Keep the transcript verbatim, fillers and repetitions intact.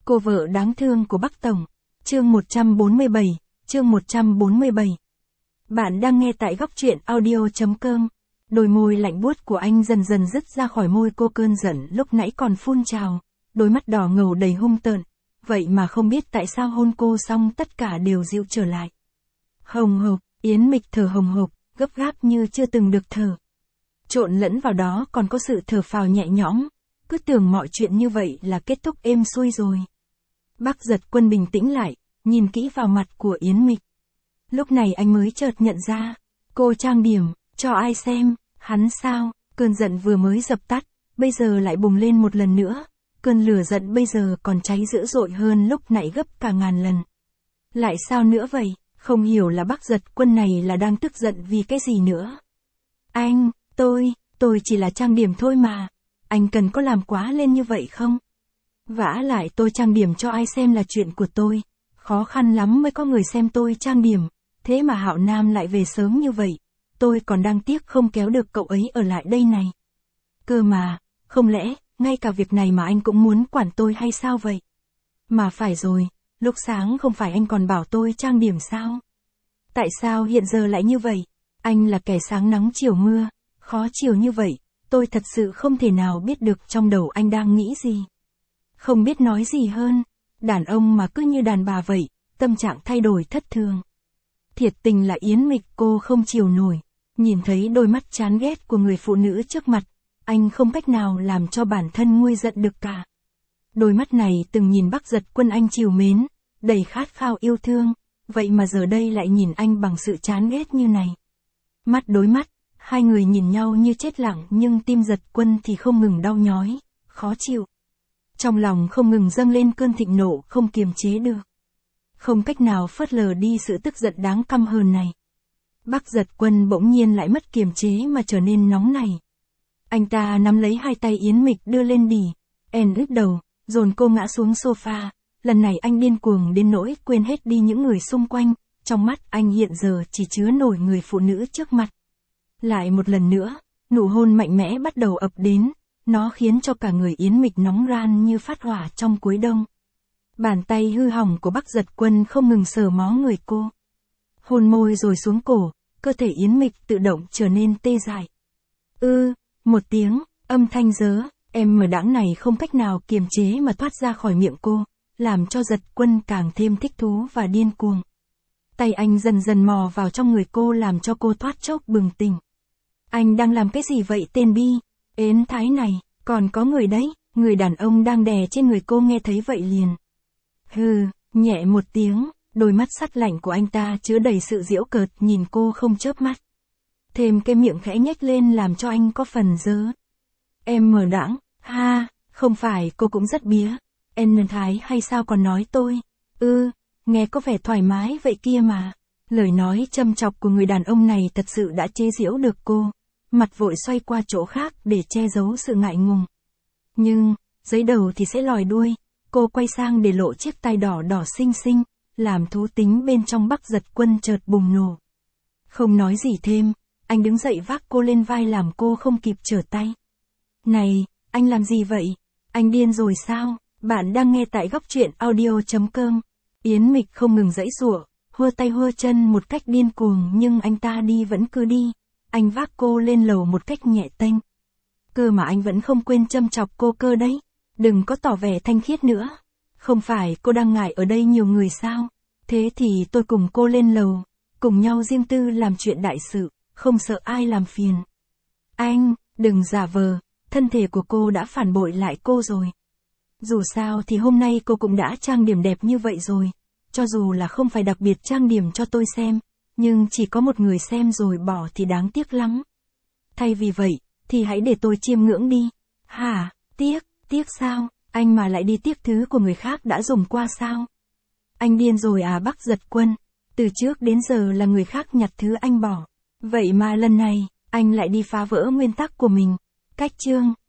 Cô vợ đáng thương của Bắc Tổng. Chương một trăm bốn mươi bảy, chương một trăm bốn mươi bảy. Bạn đang nghe tại góc truyện audio.com. Đôi môi lạnh buốt của anh dần dần dứt ra khỏi môi cô, cơn giận lúc nãy còn phun trào, đôi mắt đỏ ngầu đầy hung tợn, vậy mà không biết tại sao hôn cô xong tất cả đều dịu trở lại. Hồng hộc, Yến Mịch thở hồng hộc, gấp gáp như chưa từng được thở. Trộn lẫn vào đó còn có sự thở phào nhẹ nhõm, cứ tưởng mọi chuyện như vậy là kết thúc êm xuôi rồi. Bác Giật Quân bình tĩnh lại, nhìn kỹ vào mặt của Yến Mịch. Lúc này anh mới chợt nhận ra, cô trang điểm, cho ai xem, hắn sao, cơn giận vừa mới dập tắt, bây giờ lại bùng lên một lần nữa, cơn lửa giận bây giờ còn cháy dữ dội hơn lúc nãy gấp cả ngàn lần. Lại sao nữa vậy, không hiểu là bác Giật Quân này là đang tức giận vì cái gì nữa. Anh, tôi, tôi chỉ là trang điểm thôi mà, anh cần có làm quá lên như vậy không? Vả lại tôi trang điểm cho ai xem là chuyện của tôi, khó khăn lắm mới có người xem tôi trang điểm, thế mà Hạo Nam lại về sớm như vậy, tôi còn đang tiếc không kéo được cậu ấy ở lại đây này. Cơ mà, không lẽ, ngay cả việc này mà anh cũng muốn quản tôi hay sao vậy? Mà phải rồi, lúc sáng không phải anh còn bảo tôi trang điểm sao? Tại sao hiện giờ lại như vậy? Anh là kẻ sáng nắng chiều mưa, khó chiều như vậy, tôi thật sự không thể nào biết được trong đầu anh đang nghĩ gì. Không biết nói gì hơn, đàn ông mà cứ như đàn bà vậy, tâm trạng thay đổi thất thường. Thiệt tình là Yến Mịch cô không chịu nổi, nhìn thấy đôi mắt chán ghét của người phụ nữ trước mặt, anh không cách nào làm cho bản thân nguôi giận được cả. Đôi mắt này từng nhìn Bác Giật Quân anh trìu mến, đầy khát khao yêu thương, vậy mà giờ đây lại nhìn anh bằng sự chán ghét như này. Mắt đối mắt, hai người nhìn nhau như chết lặng nhưng tim Giật Quân thì không ngừng đau nhói, khó chịu. Trong lòng không ngừng dâng lên cơn thịnh nộ không kiềm chế được. Không cách nào phớt lờ đi sự tức giận đáng căm hờn này. Bác Giật Quân bỗng nhiên lại mất kiềm chế mà trở nên nóng này. Anh ta nắm lấy hai tay Yến Mịch đưa lên đỉ, en ướt đầu, dồn cô ngã xuống sofa. Lần này anh điên cuồng đến nỗi quên hết đi những người xung quanh, trong mắt anh hiện giờ chỉ chứa nổi người phụ nữ trước mặt. Lại một lần nữa, nụ hôn mạnh mẽ bắt đầu ập đến, nó khiến cho cả người Yến Mịch nóng ran như phát hỏa trong cuối đông. Bàn tay hư hỏng của Bác Giật Quân không ngừng sờ mó người cô. Hôn môi rồi xuống cổ, cơ thể Yến Mịch tự động trở nên tê dại. Ư, một tiếng, âm thanh dớ, em mờ đãng này không cách nào kiềm chế mà thoát ra khỏi miệng cô, làm cho Giật Quân càng thêm thích thú và điên cuồng. Tay anh dần dần mò vào trong người cô làm cho cô thoát chốc bừng tỉnh. Anh đang làm cái gì vậy tên Bi? Ến thái này, còn có người đấy, người đàn ông đang đè trên người cô nghe thấy vậy liền. Hừ, nhẹ một tiếng, đôi mắt sắt lạnh của anh ta chứa đầy sự giễu cợt nhìn cô không chớp mắt. Thêm cái miệng khẽ nhếch lên làm cho anh có phần dớ. Em mờ đãng, ha, không phải cô cũng rất bía. Em thái hay sao còn nói tôi? Ư, nghe có vẻ thoải mái vậy kia mà. Lời nói châm chọc của người đàn ông này thật sự đã chế giễu được cô. Mặt vội xoay qua chỗ khác để che giấu sự ngại ngùng. Nhưng, giấy đầu thì sẽ lòi đuôi, cô quay sang để lộ chiếc tai đỏ đỏ xinh xinh, làm thú tính bên trong Bác Giật Quân chợt bùng nổ. Không nói gì thêm, anh đứng dậy vác cô lên vai làm cô không kịp trở tay. Này, anh làm gì vậy? Anh điên rồi sao? Bạn đang nghe tại góc truyện audio.com. Yến Mịch không ngừng giãy giụa, hua tay hua chân một cách điên cuồng nhưng anh ta đi vẫn cứ đi. Anh vác cô lên lầu một cách nhẹ tênh. Cơ mà anh vẫn không quên châm chọc cô cơ đấy. Đừng có tỏ vẻ thanh khiết nữa. Không phải cô đang ngại ở đây nhiều người sao? Thế thì tôi cùng cô lên lầu, cùng nhau riêng tư làm chuyện đại sự, không sợ ai làm phiền. Anh, đừng giả vờ, thân thể của cô đã phản bội lại cô rồi. Dù sao thì hôm nay cô cũng đã trang điểm đẹp như vậy rồi. Cho dù là không phải đặc biệt trang điểm cho tôi xem, nhưng chỉ có một người xem rồi bỏ thì đáng tiếc lắm. Thay vì vậy, thì hãy để tôi chiêm ngưỡng đi. Hả, tiếc, tiếc sao, anh mà lại đi tiếc thứ của người khác đã dùng qua sao? Anh điên rồi à Bác Giật Quân, từ trước đến giờ là người khác nhặt thứ anh bỏ. Vậy mà lần này, anh lại đi phá vỡ nguyên tắc của mình. Cách chương.